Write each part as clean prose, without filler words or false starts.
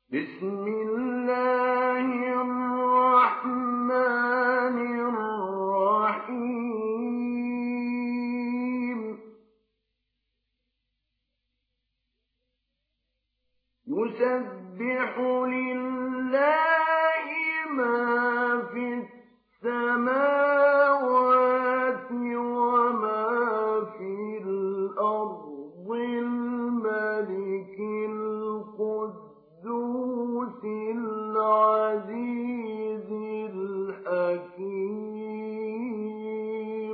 بسم الله الرحمن الرحيم يسبح لله ما في السماوات وما في الأرض الملك القدوس العزيز الحكيم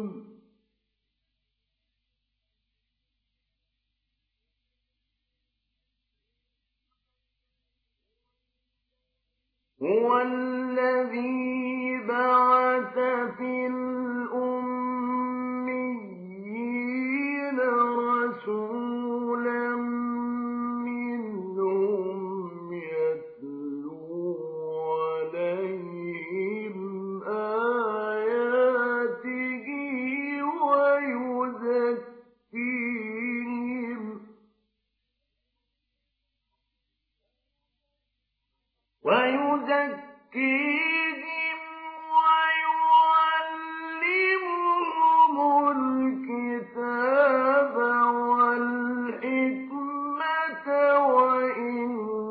هو الذي بعث في الأميين رسولا منهم يتلو عليهم آياته ويزكيهم ويعلمهم الكتاب والحكمة وإن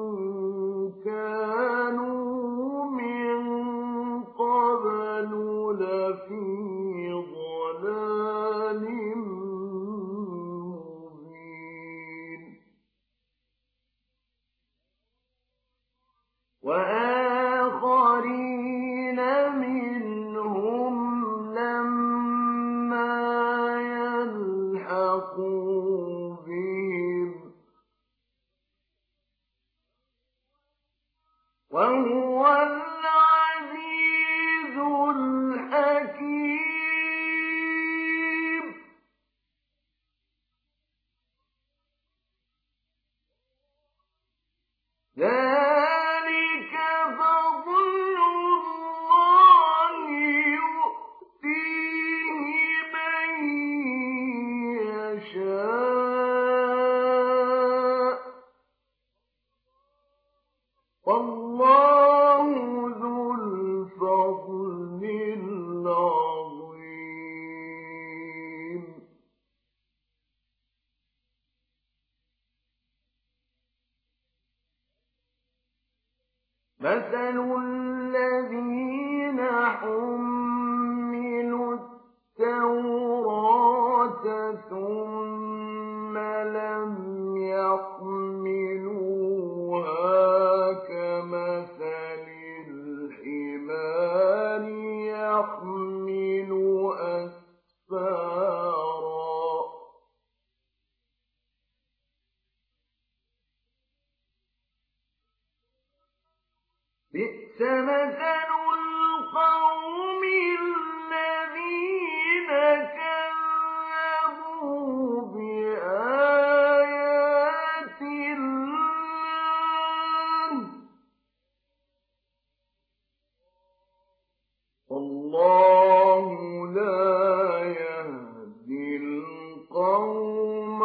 كانوا من قبل لفي ضلال مبين وآخرين منهم لما يلحقوا بهم وهو العزيز الحكيم ذلك فضل الله يؤتيه من يشاء والله ذو الفضل العظيم مثل الذين حملوا التوراة ثم لم يحملوها كمثل الحمار يحمل أسفارا بئس مثل القوم الذين كذبوا بآيات الله والله لا يهدي القوم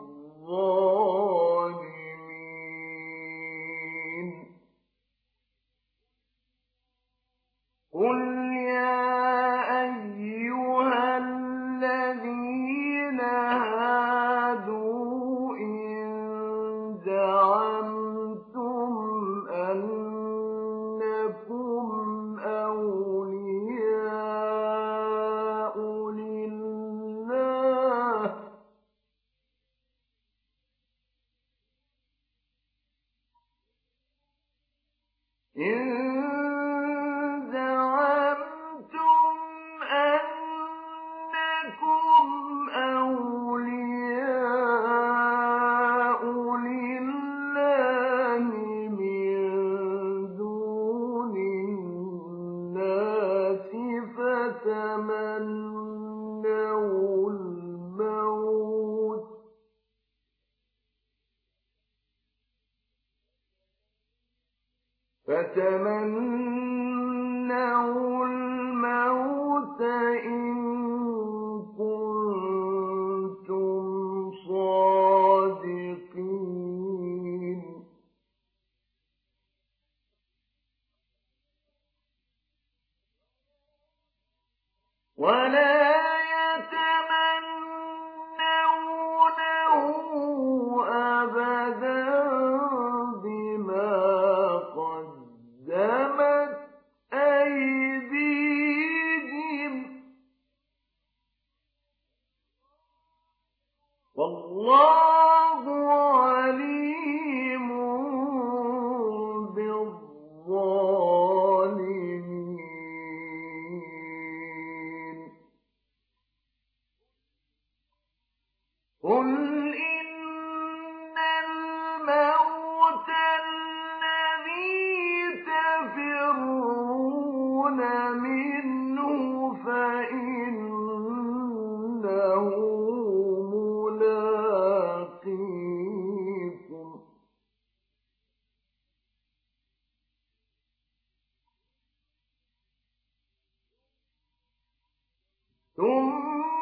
الظالمين قل يا أيها الذين هادوا إن زعمتم أنكم أولياء لله إن زعمتم أنكم أولياء لله من دون الناس فتمنوا الموت إن كنتم صادقين ولا يتمنونه أبدا بما قدمت أيديهم والله عليم بالظالمين قل إن الموت الذي تفرون منه فإنه ملاقيكم ثم